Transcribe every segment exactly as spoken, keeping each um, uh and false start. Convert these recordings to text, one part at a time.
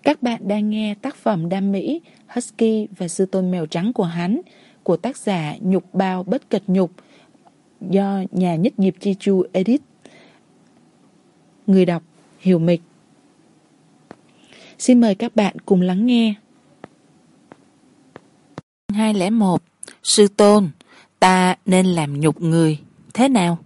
Các bạn đang nghe tác phẩm Đam Mỹ, Husky và Sư Tôn Mèo Trắng của hắn của tác giả Nhục Bao Bất Cật Nhục do nhà Nhất Nghiệp Chi Chu edit. Người đọc Hiểu Mịch. Xin mời các bạn cùng lắng nghe. hai không một. Sư Tôn, ta nên làm nhục người thế nào?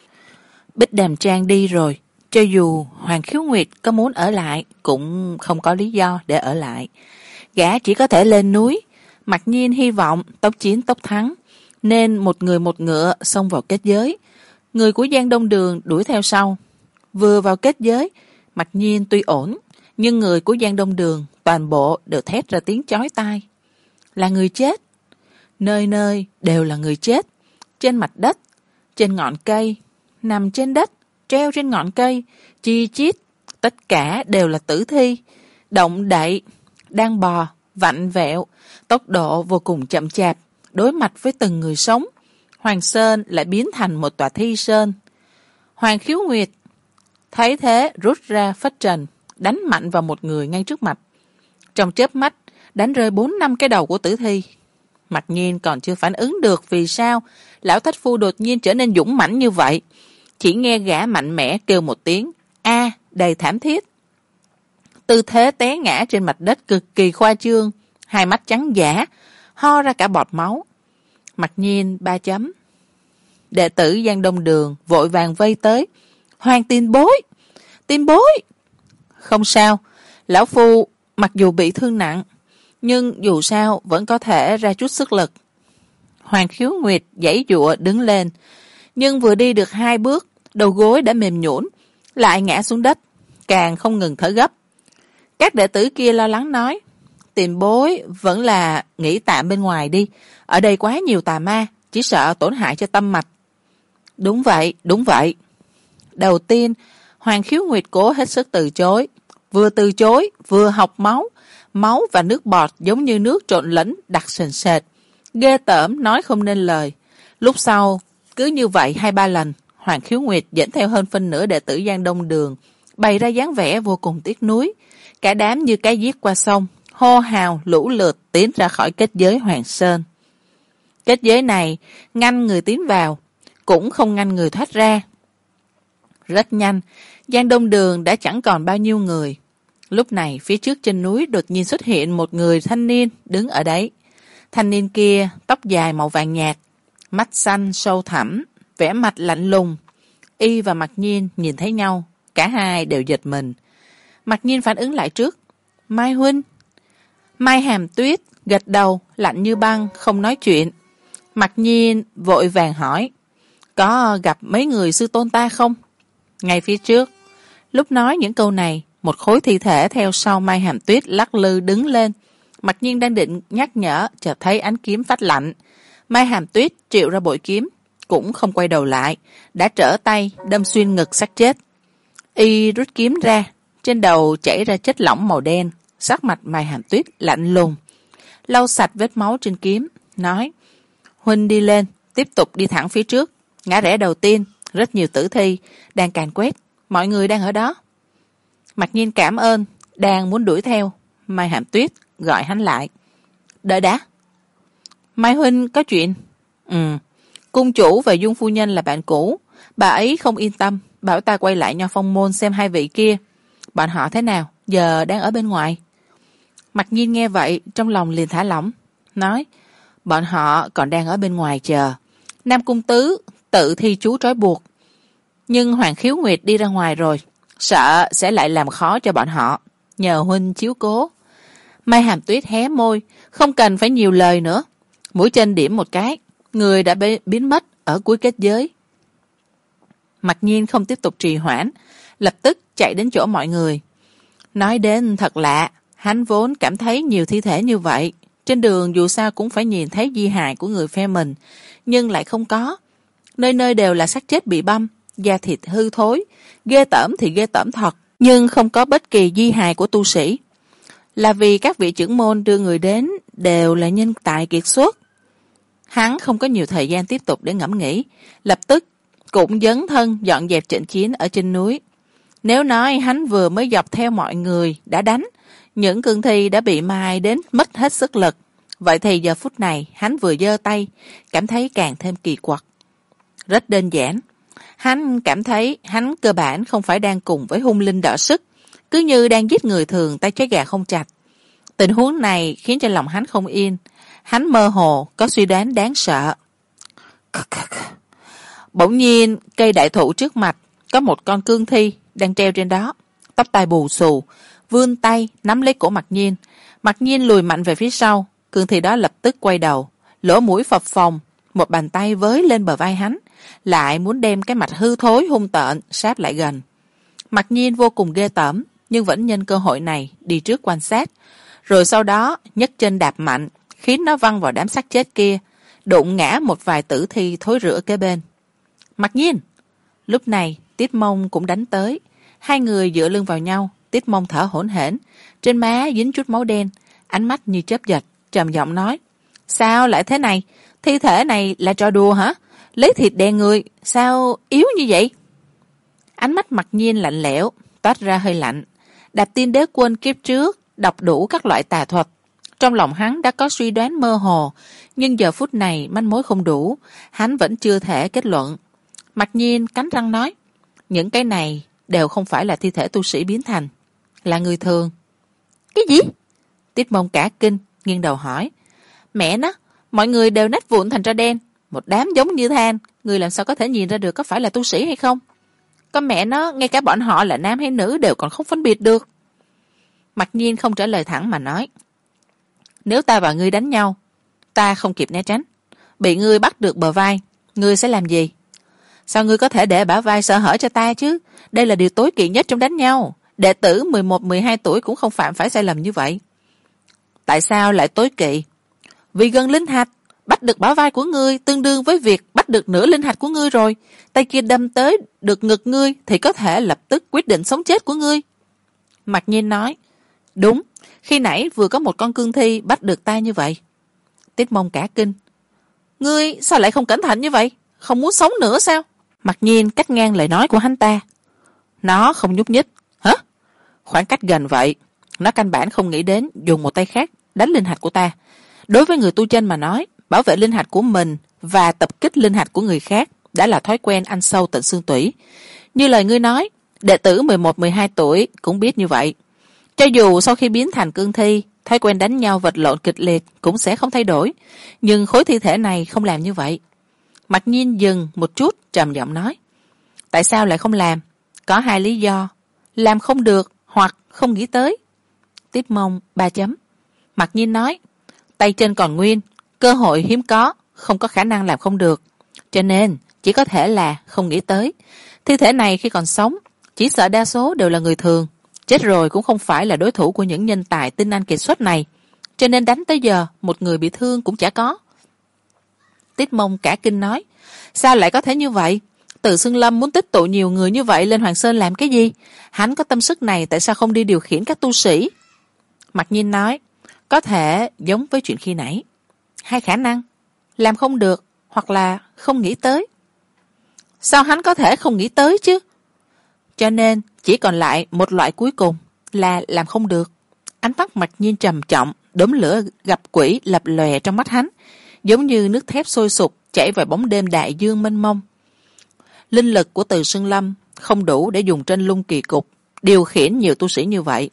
Bích Đàm Trang đi rồi, cho dù Hoàng Khiếu Nguyệt có muốn ở lại cũng không có lý do để ở lại. Gã chỉ có thể lên núi. Mặc nhiên hy vọng tốc chiến tốc thắng, nên một người một ngựa xông vào kết giới. Người của Giang Đông Đường đuổi theo sau. Vừa vào kết giới, Mặc nhiên tuy ổn, nhưng người của Giang Đông Đường toàn bộ đều thét ra tiếng chói tai. Là người chết. Nơi nơi đều là người chết. Trên mặt đất, trên ngọn cây, nằm trên đất, treo trên ngọn cây, chi chít, tất cả đều là tử thi. Động đậy, đang bò, vặn vẹo, tốc độ vô cùng chậm chạp. Đối mặt với từng người sống, Hoàng Sơn lại biến thành một tòa thi sơn. Hoàng Khiếu Nguyệt thấy thế rút ra phất trần, đánh mạnh vào một người ngay trước mặt. Trong chớp mắt, đánh rơi bốn năm cái đầu của tử thi. Mặc nhiên còn chưa phản ứng được vì sao lão thất phu đột nhiên trở nên dũng mãnh như vậy. Chỉ nghe gã mạnh mẽ kêu một tiếng a đầy thảm thiết. Tư thế té ngã trên mặt đất cực kỳ khoa trương, hai mắt trắng dã, ho ra cả bọt máu. Mặc nhiên ba chấm. Đệ tử Giang Đông Đường vội vàng vây tới. Hoàng tiền bối, tiền bối. Không sao, lão phu mặc dù bị thương nặng, nhưng dù sao vẫn có thể ra chút sức lực. Hoàng Khiếu Nguyệt giãy giụa đứng lên, nhưng vừa đi được hai bước, đầu gối đã mềm nhũn, lại ngã xuống đất, càng không ngừng thở gấp. Các đệ tử kia lo lắng nói, tiền bối vẫn là nghỉ tạm bên ngoài đi, ở đây quá nhiều tà ma, chỉ sợ tổn hại cho tâm mạch. Đúng vậy, đúng vậy. Đầu tiên, Hoàng Khiếu Nguyệt cố hết sức từ chối, vừa từ chối vừa học máu, máu và nước bọt giống như nước trộn lẫn đặc sền sệt, ghê tởm nói không nên lời. Lúc sau cứ như vậy hai ba lần, Hoàng Khiếu Nguyệt dẫn theo hơn phân nửa đệ tử Giang Đông Đường bày ra dáng vẻ vô cùng tiếc nuối, cả đám như cái giết qua sông, hô hào lũ lượt tiến ra khỏi kết giới Hoàng Sơn. Kết giới này ngăn người tiến vào, cũng không ngăn người thoát ra. Rất nhanh, Giang Đông Đường đã chẳng còn bao nhiêu người. Lúc này phía trước trên núi đột nhiên xuất hiện một người thanh niên đứng ở đấy. Thanh niên kia tóc dài màu vàng nhạt, mắt xanh sâu thẳm, vẻ mặt lạnh lùng. Y và Mặc Nhiên nhìn thấy nhau, cả hai đều giật mình. Mặc Nhiên phản ứng lại trước. Mai huynh. Mai Hàm Tuyết gật đầu lạnh như băng, không nói chuyện. Mặc Nhiên vội vàng hỏi, có gặp mấy người sư tôn ta không? Ngay phía trước. Lúc nói những câu này, một khối thi thể theo sau Mai Hàm Tuyết lắc lư đứng lên. Mặc Nhiên đang định nhắc nhở, chợt thấy ánh kiếm phát lạnh. Mai Hàm Tuyết triệu ra bội kiếm, cũng không quay đầu lại, đã trở tay đâm xuyên ngực xác chết. Y rút kiếm ra, trên đầu chảy ra chất lỏng màu đen. Sắc mặt Mai Hàm Tuyết lạnh lùng, lau sạch vết máu trên kiếm, nói, huynh đi lên, tiếp tục đi thẳng phía trước. Ngã rẽ đầu tiên, rất nhiều tử thi đang càn quét, mọi người đang ở đó. Mặc Nhiên cảm ơn, đang muốn đuổi theo. Mai Hàm Tuyết gọi hắn lại. Đợi đã. Mai huynh có chuyện? Ừ, cung chủ và Dung phu nhân là bạn cũ, bà ấy không yên tâm, bảo ta quay lại Nho Phong môn xem hai vị kia. Bọn họ thế nào, giờ đang ở bên ngoài. Mặc Nhiên nghe vậy, trong lòng liền thả lỏng, nói, bọn họ còn đang ở bên ngoài chờ. Nam cung tứ tự thi chú trói buộc, nhưng Hoàng Khiếu Nguyệt đi ra ngoài rồi, sợ sẽ lại làm khó cho bọn họ, nhờ huynh chiếu cố. Mai Hàm Tuyết hé môi, không cần phải nhiều lời nữa, mũi chân điểm một cái, người đã biến mất ở cuối kết giới. Mặc Nhiên không tiếp tục trì hoãn, lập tức chạy đến chỗ mọi người. Nói đến thật lạ, hắn vốn cảm thấy nhiều thi thể như vậy, trên đường dù sao cũng phải nhìn thấy di hài của người phe mình, nhưng lại không có. Nơi nơi đều là xác chết bị băm, da thịt hư thối, ghê tởm thì ghê tởm thật, nhưng không có bất kỳ di hài của tu sĩ. Là vì các vị trưởng môn đưa người đến đều là nhân tài kiệt xuất. Hắn không có nhiều thời gian tiếp tục để ngẫm nghĩ, lập tức cũng dấn thân dọn dẹp trận chiến ở trên núi. Nếu nói hắn vừa mới dọc theo mọi người đã đánh, những cương thi đã bị mai đến mất hết sức lực, vậy thì giờ phút này hắn vừa giơ tay, cảm thấy càng thêm kỳ quặc. Rất đơn giản, hắn cảm thấy hắn cơ bản không phải đang cùng với hung linh đọ sức, cứ như đang giết người thường tay trái gà không chặt. Tình huống này khiến cho lòng hắn không yên, hắn mơ hồ có suy đoán đáng sợ. Bỗng nhiên cây đại thụ trước mặt có một con cương thi đang treo trên đó, tóc tai bù xù, vươn tay nắm lấy cổ Mặc Nhiên. Mặc Nhiên lùi mạnh về phía sau, cương thi đó lập tức quay đầu, lỗ mũi phập phồng, một bàn tay với lên bờ vai hắn, lại muốn đem cái mặt hư thối hung tợn sát lại gần. Mặc Nhiên vô cùng ghê tởm, nhưng vẫn nhân cơ hội này đi trước quan sát, rồi sau đó nhấc chân đạp mạnh, khiến nó văng vào đám xác chết kia, đụng ngã một vài tử thi thối rữa kế bên. Mặc Nhiên! Lúc này Tiết Mông cũng đánh tới, hai người dựa lưng vào nhau. Tiết Mông thở hổn hển, trên má dính chút máu đen, ánh mắt như chớp giật, trầm giọng nói: sao lại thế này? Thi thể này là trò đùa hả? Lấy thịt đè người, sao yếu như vậy? Ánh mắt Mặc Nhiên lạnh lẽo, toát ra hơi lạnh. Đạp Tiên Đế Quân kiếp trước đọc đủ các loại tà thuật, trong lòng hắn đã có suy đoán mơ hồ, nhưng giờ phút này manh mối không đủ, hắn vẫn chưa thể kết luận. Mặc Nhiên cắn răng nói: những cái này đều không phải là thi thể tu sĩ biến thành, là người thường. Cái gì? Tiết Mông cả kinh, nghiêng đầu hỏi: mẹ nó, mọi người đều nát vụn thành tro đen, một đám giống như than, người làm sao có thể nhìn ra được có phải là tu sĩ hay không? Con mẹ nó, ngay cả bọn họ là nam hay nữ đều còn không phân biệt được. Mặc Nhiên không trả lời thẳng mà nói: nếu ta và ngươi đánh nhau, ta không kịp né tránh, bị ngươi bắt được bờ vai, ngươi sẽ làm gì? Sao ngươi có thể để bả vai sơ hở cho ta chứ? Đây là điều tối kỵ nhất trong đánh nhau, đệ tử mười một mười hai tuổi cũng không phạm phải sai lầm như vậy. Tại sao lại tối kỵ? Vì gần linh hạch, bắt được bả vai của ngươi tương đương với việc bắt được nửa linh hạch của ngươi rồi. Tay kia đâm tới được ngực ngươi thì có thể lập tức quyết định sống chết của ngươi. Mặc Nhiên nói: đúng, khi nãy vừa có một con cương thi bắt được ta như vậy. Tiết Mông cả kinh: ngươi sao lại không cẩn thận như vậy? Không muốn sống nữa sao? Mặc Nhiên cắt ngang lời nói của hắn ta: nó không nhúc nhích. Hả? Khoảng cách gần vậy, nó căn bản không nghĩ đến dùng một tay khác đánh linh hạch của ta. Đối với người tu chân mà nói, bảo vệ linh hạch của mình và tập kích linh hạch của người khác đã là thói quen ăn sâu tận xương tủy. Như lời ngươi nói, đệ tử mười một mười hai tuổi cũng biết như vậy. Cho dù sau khi biến thành cương thi, thói quen đánh nhau vật lộn kịch liệt cũng sẽ không thay đổi, nhưng khối thi thể này không làm như vậy. Mặc Nhiên dừng một chút, trầm giọng nói: tại sao lại không làm? Có hai lý do: làm không được hoặc không nghĩ tới. Tiếp Mông ba chấm. Mặc Nhiên nói: tay chân còn nguyên, cơ hội hiếm có, không có khả năng làm không được, cho nên chỉ có thể là không nghĩ tới. Thi thể này khi còn sống chỉ sợ đa số đều là người thường, chết rồi cũng không phải là đối thủ của những nhân tài tinh anh kiệt xuất này, cho nên đánh tới giờ một người bị thương cũng chả có. Tiết Mông cả kinh nói: sao lại có thể như vậy? Từ Xương Lâm muốn tích tụ nhiều người như vậy lên Hoàng Sơn làm cái gì? Hắn có tâm sức này, tại sao không đi điều khiển các tu sĩ? Mặc Nhiên nói: có thể giống với chuyện khi nãy, hai khả năng, làm không được hoặc là không nghĩ tới. Sao hắn có thể không nghĩ tới chứ? Cho nên chỉ còn lại một loại cuối cùng là làm không được. Ánh mắt Mặc Nhiên trầm trọng, đốm lửa gặp quỷ lập lòe trong mắt hắn, giống như nước thép sôi sục chảy vào bóng đêm đại dương mênh mông. Linh lực của Từ Xương Lâm không đủ để dùng trên lung kỳ cục điều khiển nhiều tu sĩ như vậy.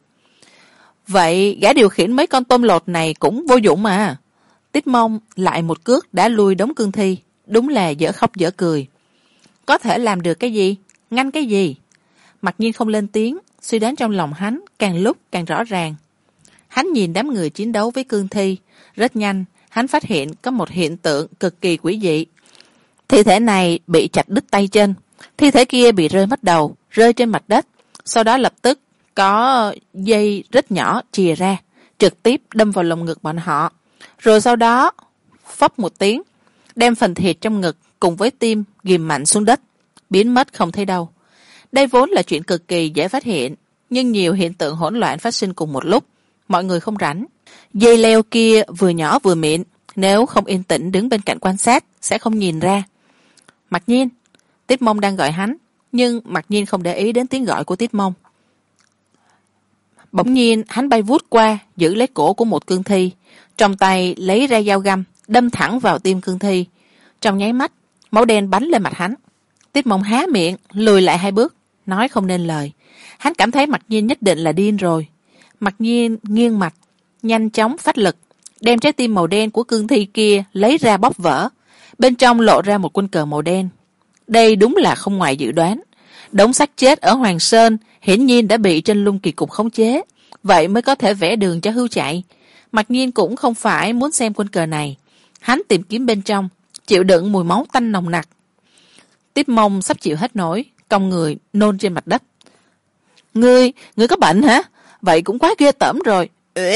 Vậy gã điều khiển mấy con tôm lột này cũng vô dụng mà. Tiết Mông lại một cước đã lui đống cương thi, đúng là dở khóc dở cười. Có thể làm được cái gì? Ngăn cái gì? Mặc Nhiên không lên tiếng, suy đoán trong lòng hắn càng lúc càng rõ ràng. Hắn nhìn đám người chiến đấu với cương thi, rất nhanh hắn phát hiện có một hiện tượng cực kỳ quỷ dị. Thi thể này bị chặt đứt tay chân, thi thể kia bị rơi mất đầu, rơi trên mặt đất, sau đó lập tức có dây rất nhỏ chìa ra, trực tiếp đâm vào lồng ngực bọn họ, rồi sau đó phốc một tiếng, đem phần thịt trong ngực cùng với tim ghìm mạnh xuống đất, biến mất không thấy đâu. Đây vốn là chuyện cực kỳ dễ phát hiện, nhưng nhiều hiện tượng hỗn loạn phát sinh cùng một lúc, mọi người không rảnh. Dây leo kia vừa nhỏ vừa mịn, nếu không yên tĩnh đứng bên cạnh quan sát sẽ không nhìn ra. Mặc Nhiên, Tiết Mông đang gọi hắn: nhưng mặc nhiên không để ý đến tiếng gọi của Tiết Mông. Bỗng nhiên hắn bay vút qua, giữ lấy cổ của một cương thi, trong tay lấy ra dao găm đâm thẳng vào tim cương thi. Trong nháy mắt, máu đen bắn lên mặt hắn. Tiết Mông há miệng lùi lại hai bước, nói không nên lời. Hắn cảm thấy Mặc Nhiên nhất định là điên rồi. Mặc Nhiên nghiêng mặt, nhanh chóng phát lực, đem trái tim màu đen của cương thi kia lấy ra bóp vỡ. Bên trong lộ ra một quân cờ màu đen. Đây đúng là không ngoài dự đoán. Đống xác chết ở Hoàng Sơn hiển nhiên đã bị Trên Lung Kỳ Cục khống chế, vậy mới có thể vẽ đường cho Hưu chạy. Mặc Nhiên cũng không phải muốn xem quân cờ này. Hắn tìm kiếm bên trong, chịu đựng mùi máu tanh nồng nặc. Tiết Mông sắp chịu hết nổi, cong người nôn trên mặt đất. Ngươi, ngươi có bệnh hả? Vậy cũng quá ghê tởm rồi.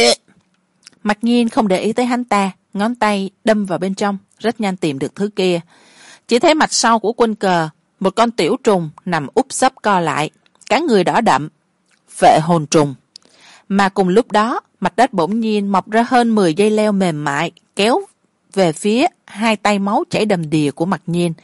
Mặc Nhiên không để ý tới hắn ta, ngón tay đâm vào bên trong, rất nhanh tìm được thứ kia. Chỉ thấy mặt sau của quân cờ, một con tiểu trùng nằm úp sấp co lại, cả người đỏ đậm. Phệ hồn trùng. Mà cùng lúc đó, mặt đất bỗng nhiên mọc ra hơn mười dây leo mềm mại, kéo về phía hai tay máu chảy đầm đìa của Mặc Nhiên.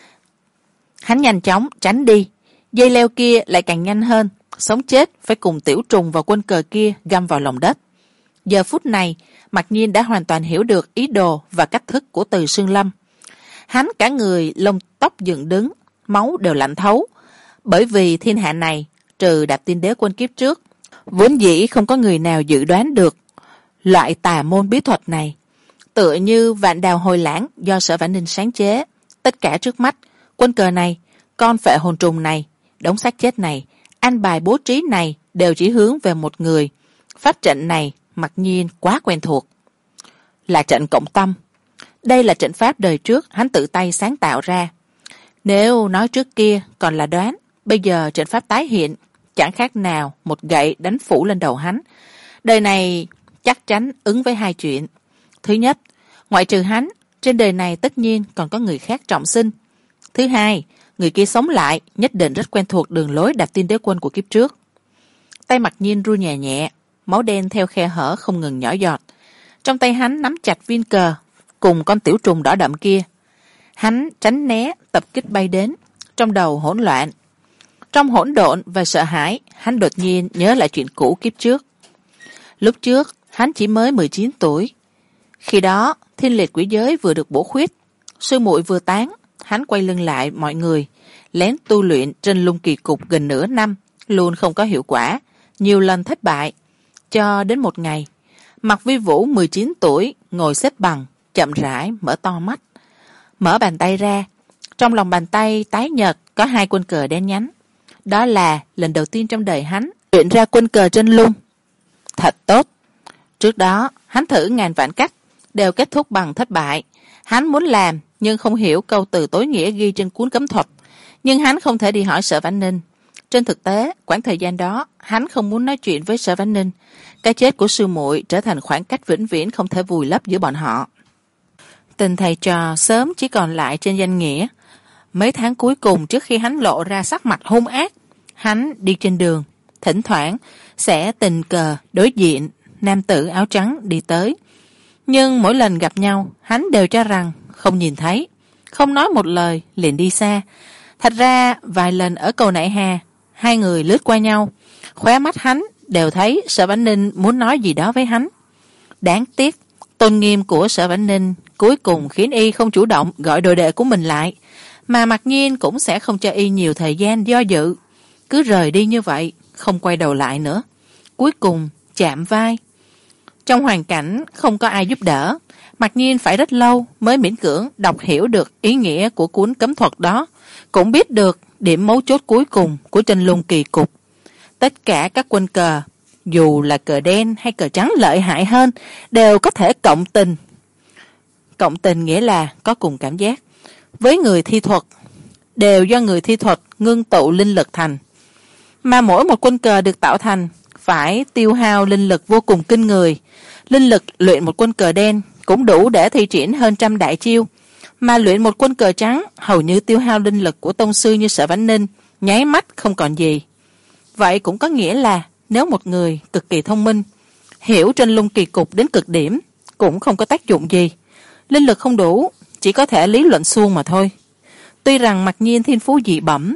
Hắn nhanh chóng tránh đi, dây leo kia lại càng nhanh hơn, sống chết phải cùng tiểu trùng vào quân cờ kia găm vào lòng đất. Giờ phút này, Mặc Nhiên đã hoàn toàn hiểu được ý đồ và cách thức của Từ Sương Lâm. Hắn cả người lông tóc dựng đứng, máu đều lạnh thấu, bởi vì thiên hạ này, trừ Đạp Tiên Đế quân kiếp trước, vốn dĩ không có người nào dự đoán được loại tà môn bí thuật này. Tựa như vạn đào hồi lãng do Sở Vãn Ninh sáng chế, tất cả trước mắt, quân cờ này, con phệ hồn trùng này, đống xác chết này, an bài bố trí này đều chỉ hướng về một người. Pháp trận này Mặc Nhiên quá quen thuộc. Là trận cộng tâm. Đây là trận pháp đời trước hắn tự tay sáng tạo ra. Nếu nói trước kia còn là đoán, bây giờ trận pháp tái hiện, chẳng khác nào một gậy đánh phủ lên đầu hắn. Đời này chắc chắn ứng với hai chuyện. Thứ nhất, ngoại trừ hắn, trên đời này tất nhiên còn có người khác trọng sinh. Thứ hai, người kia sống lại nhất định rất quen thuộc đường lối Đạp Tiên Đế quân của kiếp trước. Tay Mặc Nhiên run nhẹ nhẹ, máu đen theo khe hở không ngừng nhỏ giọt. Trong tay hắn nắm chặt viên cờ cùng con tiểu trùng đỏ đậm kia. Hắn tránh né tập kích bay đến, trong đầu hỗn loạn. Trong hỗn độn và sợ hãi, hắn đột nhiên nhớ lại chuyện cũ kiếp trước. Lúc trước, hắn chỉ mới mười chín tuổi. Khi đó, Thiên Liệt Quỷ Giới vừa được bổ khuyết, sư muội vừa tán, hắn quay lưng lại mọi người, lén tu luyện Trên Lung Kỳ Cục gần nửa năm, luôn không có hiệu quả, nhiều lần thất bại. Cho đến một ngày, Mạc Vi Vũ mười chín tuổi, ngồi xếp bằng, chậm rãi mở to mắt, mở bàn tay ra. Trong lòng bàn tay tái nhợt có hai quân cờ đen nhánh. Đó là lần đầu tiên trong đời hắn luyện ra quân cờ Trên Lung. Thật tốt. Trước đó, hắn thử ngàn vạn cách, đều kết thúc bằng thất bại. Hắn muốn làm, nhưng không hiểu câu từ tối nghĩa ghi trên cuốn cấm thuật. Nhưng hắn không thể đi hỏi Sở Vãn Ninh. Trên thực tế, quãng thời gian đó, hắn không muốn nói chuyện với Sở Vãn Ninh. Cái chết của sư muội trở thành khoảng cách vĩnh viễn không thể vùi lấp giữa bọn họ. Tình thầy trò sớm chỉ còn lại trên danh nghĩa. Mấy tháng cuối cùng trước khi hắn lộ ra sắc mặt hung ác, hắn đi trên đường, thỉnh thoảng sẽ tình cờ đối diện nam tử áo trắng đi tới. Nhưng mỗi lần gặp nhau, hắn đều cho rằng không nhìn thấy, không nói một lời liền đi xa. Thật ra vài lần ở cầu Nại Hà, hai người lướt qua nhau, khóe mắt hắn đều thấy Sở Vãn Ninh muốn nói gì đó với hắn. Đáng tiếc, tôn nghiêm của Sở Vãn Ninh cuối cùng khiến y không chủ động gọi đồ đệ của mình lại, mà Mặc Nhiên cũng sẽ không cho y nhiều thời gian do dự, cứ rời đi như vậy, không quay đầu lại nữa. Cuối cùng chạm vai. Trong hoàn cảnh không có ai giúp đỡ, Mặc Nhiên phải rất lâu mới miễn cưỡng đọc hiểu được ý nghĩa của cuốn cấm thuật đó, cũng biết được điểm mấu chốt cuối cùng của Trên Lung Kỳ Cục. Tất cả các quân cờ, dù là cờ đen hay cờ trắng lợi hại hơn, đều có thể cộng tình. Cộng tình nghĩa là có cùng cảm giác. Với người thi thuật, đều do người thi thuật ngưng tụ linh lực thành. Mà mỗi một quân cờ được tạo thành phải tiêu hao linh lực vô cùng kinh người. Linh lực luyện một quân cờ đen cũng đủ để thi triển hơn trăm đại chiêu, mà luyện một quân cờ trắng hầu như tiêu hao linh lực của tông sư như Sở Vãn Ninh, nháy mắt không còn gì. Vậy cũng có nghĩa là nếu một người cực kỳ thông minh, hiểu Trên Lung Kỳ Cục đến cực điểm, cũng không có tác dụng gì. Linh lực không đủ, chỉ có thể lý luận suông mà thôi. Tuy rằng Mặc Nhiên thiên phú dị bẩm,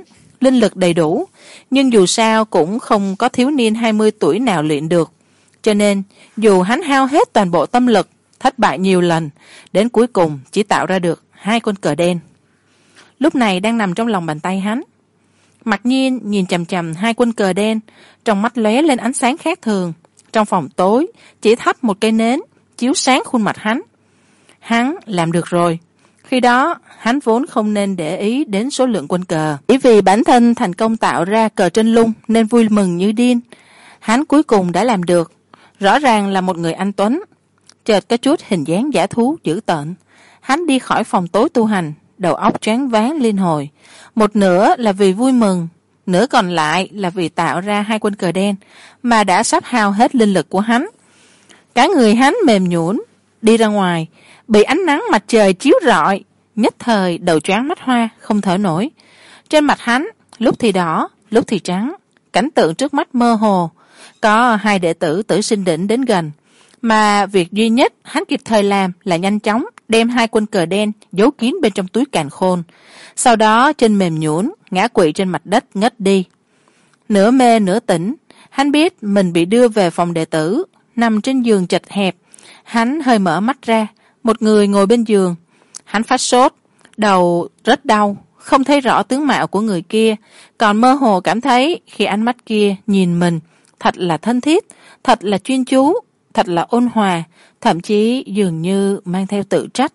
linh lực đầy đủ, nhưng dù sao cũng không có thiếu niên hai mươi tuổi nào luyện được. Cho nên, dù hắn hao hết toàn bộ tâm lực, thất bại nhiều lần, đến cuối cùng chỉ tạo ra được hai con cờ đen. Lúc này đang nằm trong lòng bàn tay hắn. Mặc nhiên nhìn chằm chằm hai quân cờ đen, trong mắt lóe lên ánh sáng khác thường. Trong phòng tối, chỉ thắp một cây nến, chiếu sáng khuôn mặt hắn. Hắn làm được rồi. Khi đó, hắn vốn không nên để ý đến số lượng quân cờ. Chỉ vì bản thân thành công tạo ra cờ trên lung nên vui mừng như điên. Hắn cuối cùng đã làm được. Rõ ràng là một người anh tuấn. Chợt có chút hình dáng giả thú dữ tợn. Hắn đi khỏi phòng tối tu hành, đầu óc choáng váng liên hồi. Một nửa là vì vui mừng, nửa còn lại là vì tạo ra hai quân cờ đen mà đã sắp hao hết linh lực của hắn. Cả người hắn mềm nhũn, đi ra ngoài, bị ánh nắng mặt trời chiếu rọi, nhất thời đầu choáng mắt hoa, không thở nổi. Trên mặt hắn, lúc thì đỏ, lúc thì trắng, cảnh tượng trước mắt mơ hồ. Có hai đệ tử Tử Sinh Đỉnh đến gần, mà việc duy nhất hắn kịp thời làm là nhanh chóng đem hai quân cờ đen giấu kín bên trong túi càn khôn. Sau đó chân mềm nhũn, ngã quỵ trên mặt đất ngất đi. Nửa mê nửa tỉnh, hắn biết mình bị đưa về phòng đệ tử, nằm trên giường chật hẹp. Hắn hơi mở mắt ra, một người ngồi bên giường. Hắn phát sốt, đầu rất đau, không thấy rõ tướng mạo của người kia, còn mơ hồ cảm thấy khi ánh mắt kia nhìn mình, thật là thân thiết, thật là chuyên chú, thật là ôn hòa, thậm chí dường như mang theo tự trách.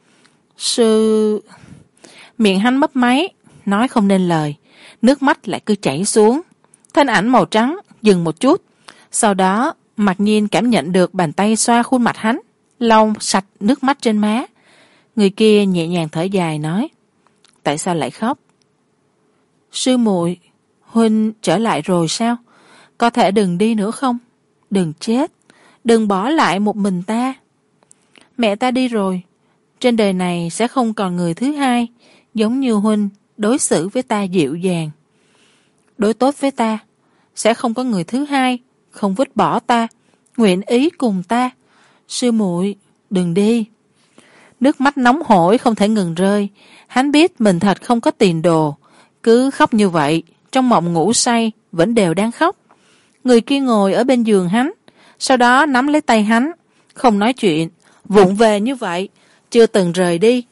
Sư... Miệng hắn mấp máy, nói không nên lời, nước mắt lại cứ chảy xuống. Thân ảnh màu trắng dừng một chút, sau đó mặc nhiên cảm nhận được bàn tay xoa khuôn mặt hắn, lau sạch nước mắt trên má. Người kia nhẹ nhàng thở dài nói, tại sao lại khóc? Sư muội, huynh trở lại rồi sao? Có thể đừng đi nữa không? Đừng chết, đừng bỏ lại một mình ta. Mẹ ta đi rồi, trên đời này sẽ không còn người thứ hai giống như huynh đối xử với ta dịu dàng, đối tốt với ta. Sẽ không có người thứ hai không vứt bỏ ta, nguyện ý cùng ta. Sư muội, đừng đi. Nước mắt nóng hổi không thể ngừng rơi. Hắn biết mình thật không có tiền đồ, cứ khóc như vậy, trong mộng ngủ say vẫn đều đang khóc. Người kia ngồi ở bên giường hắn, sau đó nắm lấy tay hắn, không nói chuyện, vụng về như vậy, chưa từng rời đi.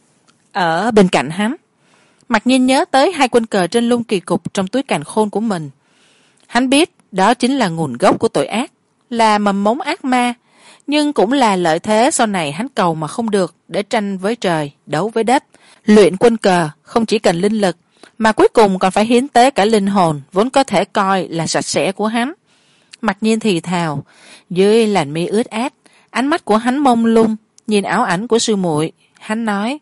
Ở bên cạnh hắn, Mặc nhiên nhớ tới hai quân cờ trên lung kỳ cục trong túi càn khôn của mình. Hắn biết đó chính là nguồn gốc của tội ác, là mầm mống ác ma, nhưng cũng là lợi thế sau này hắn cầu mà không được để tranh với trời, đấu với đất. Luyện quân cờ không chỉ cần linh lực, mà cuối cùng còn phải hiến tế cả linh hồn vốn có thể coi là sạch sẽ của hắn. Mặc nhiên thì thào, dưới làn mi ướt át, ánh mắt của hắn mông lung, nhìn ảo ảnh của sư muội. Hắn nói,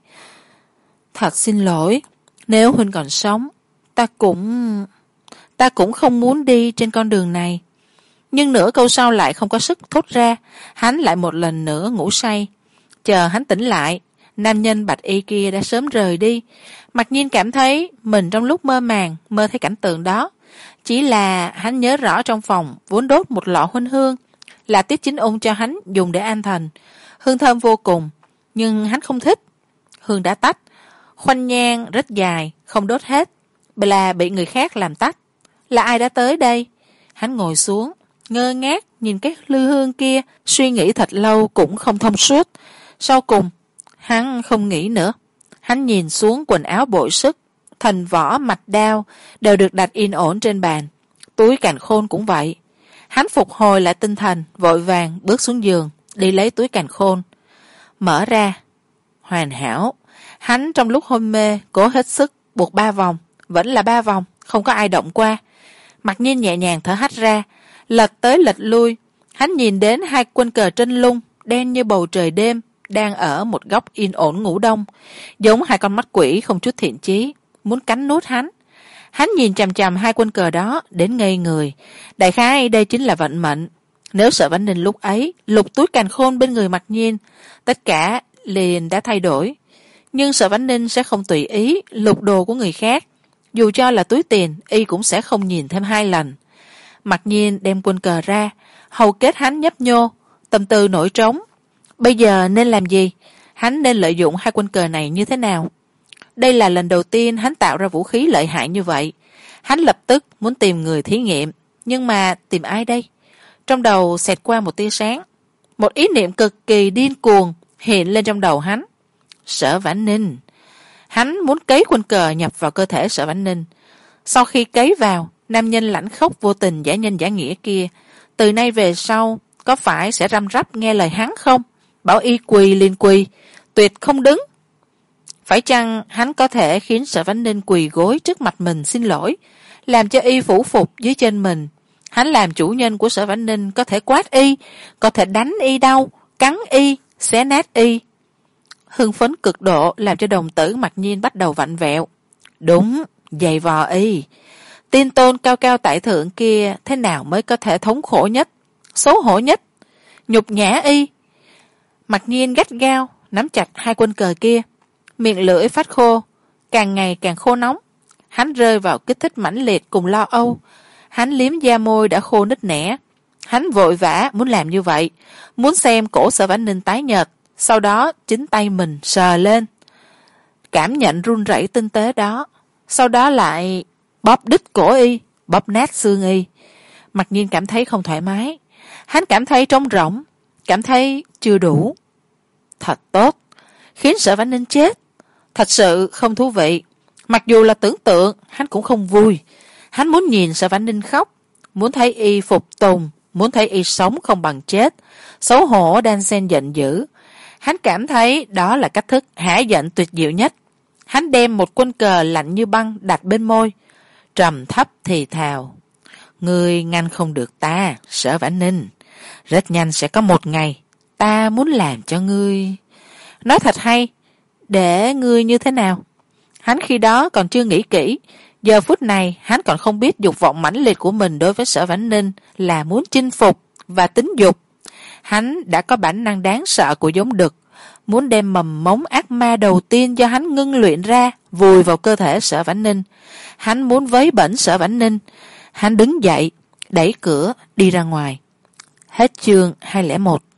thật xin lỗi, nếu huynh còn sống, ta cũng... ta cũng không muốn đi trên con đường này. Nhưng nửa câu sau lại không có sức thốt ra, hắn lại một lần nữa ngủ say. Chờ hắn tỉnh lại, nam nhân bạch y kia đã sớm rời đi. Mặc nhiên cảm thấy mình trong lúc mơ màng mơ thấy cảnh tượng đó. Chỉ là hắn nhớ rõ trong phòng vốn đốt một lọ huynh hương, là Tiết Chính Ung cho hắn dùng để an thần. Hương thơm vô cùng, nhưng hắn không thích. Hương đã tắt, khoanh nhang rất dài, không đốt hết, là bị người khác làm tắt. Là ai đã tới đây? Hắn ngồi xuống, ngơ ngác nhìn cái lư hương kia, suy nghĩ thật lâu cũng không thông suốt. Sau cùng, hắn không nghĩ nữa. Hắn nhìn xuống quần áo bội sức, thần võ mạch đao đều được đặt yên ổn trên bàn. Túi càn khôn cũng vậy. Hắn phục hồi lại tinh thần, vội vàng bước xuống giường, đi lấy túi càn khôn. Mở ra. Hoàn hảo. Hắn trong lúc hôn mê, cố hết sức, buộc ba vòng. Vẫn là ba vòng, không có ai động qua. Mặc nhiên nhẹ nhàng thở hắt ra, lật tới lật lui. Hắn nhìn đến hai quân cờ trên lung, đen như bầu trời đêm, đang ở một góc yên ổn ngủ đông, giống hai con mắt quỷ không chút thiện chí, muốn cắn nuốt hắn. Hắn nhìn chằm chằm hai quân cờ đó đến ngây người. Đại khái đây chính là vận mệnh. Nếu Sở Vãn Ninh lúc ấy lục túi càn khôn bên người Mặc nhiên, tất cả liền đã thay đổi. Nhưng Sở Vãn Ninh sẽ không tùy ý lục đồ của người khác, dù cho là túi tiền y cũng sẽ không nhìn thêm hai lần. Mặc nhiên đem quân cờ ra, hầu kết hắn nhấp nhô, tâm tư nổi trống. Bây giờ nên làm gì? Hắn nên lợi dụng hai quân cờ này như thế nào? Đây là lần đầu tiên hắn tạo ra vũ khí lợi hại như vậy. Hắn lập tức muốn tìm người thí nghiệm, nhưng mà tìm ai đây? Trong đầu xẹt qua một tia sáng, một ý niệm cực kỳ điên cuồng hiện lên trong đầu hắn. Sở Vãn Ninh. Hắn muốn cấy quân cờ nhập vào cơ thể Sở Vãn Ninh. Sau khi cấy vào, nam nhân lãnh khốc vô tình giả nhân giả nghĩa kia từ nay về sau có phải sẽ răm rắp nghe lời hắn không? Bảo y quỳ liền quỳ, tuyệt không đứng. Phải chăng hắn có thể khiến Sở Vãn Ninh quỳ gối trước mặt mình xin lỗi, làm cho y phủ phục dưới chân mình? Hắn làm chủ nhân của Sở Vãn Ninh có thể quát y, có thể đánh y đau, cắn y, xé nát y. Hưng phấn cực độ làm cho đồng tử Mặc Nhiên bắt đầu vặn vẹo. Đúng, giày vò y. Tiên tôn cao cao tại thượng kia thế nào mới có thể thống khổ nhất, xấu hổ nhất, nhục nhã y. Mặc Nhiên gắt gao nắm chặt hai quân cờ kia, miệng lưỡi phát khô, càng ngày càng khô nóng. Hắn rơi vào kích thích mãnh liệt cùng lo âu. Hắn liếm da môi đã khô nứt nẻ. Hắn vội vã muốn làm như vậy, muốn xem cổ Sở Vãn Ninh tái nhợt, sau đó chính tay mình sờ lên, cảm nhận run rẩy tinh tế đó, sau đó lại bóp đứt cổ y, bóp nát xương y. Mặc nhiên cảm thấy không thoải mái. Hắn cảm thấy trống rỗng, cảm thấy chưa đủ. Thật tốt, khiến Sở Vãn Ninh chết thật sự không thú vị. Mặc dù là tưởng tượng, hắn cũng không vui. Hắn muốn nhìn Sở Vãn Ninh khóc, muốn thấy y phục tùng, muốn thấy y sống không bằng chết. Xấu hổ đan xen giận dữ. Hắn cảm thấy đó là cách thức hả giận tuyệt diệu nhất. Hắn đem một quân cờ lạnh như băng đặt bên môi, trầm thấp thì thào: Ngươi ngăn không được ta, Sở Vãn Ninh. Rất nhanh sẽ có một ngày ta muốn làm cho ngươi. Nói thật hay, để ngươi như thế nào? Hắn khi đó còn chưa nghĩ kỹ. Giờ phút này hắn còn không biết dục vọng mãnh liệt của mình đối với Sở Vãn Ninh là muốn chinh phục và tính dục. Hắn đã có bản năng đáng sợ của giống đực, muốn đem mầm mống ác ma đầu tiên do hắn ngưng luyện ra vùi vào cơ thể Sở Vãn Ninh. Hắn muốn vấy bẩn Sở Vãn Ninh. Hắn đứng dậy, đẩy cửa đi ra ngoài. Hết chương hai không một.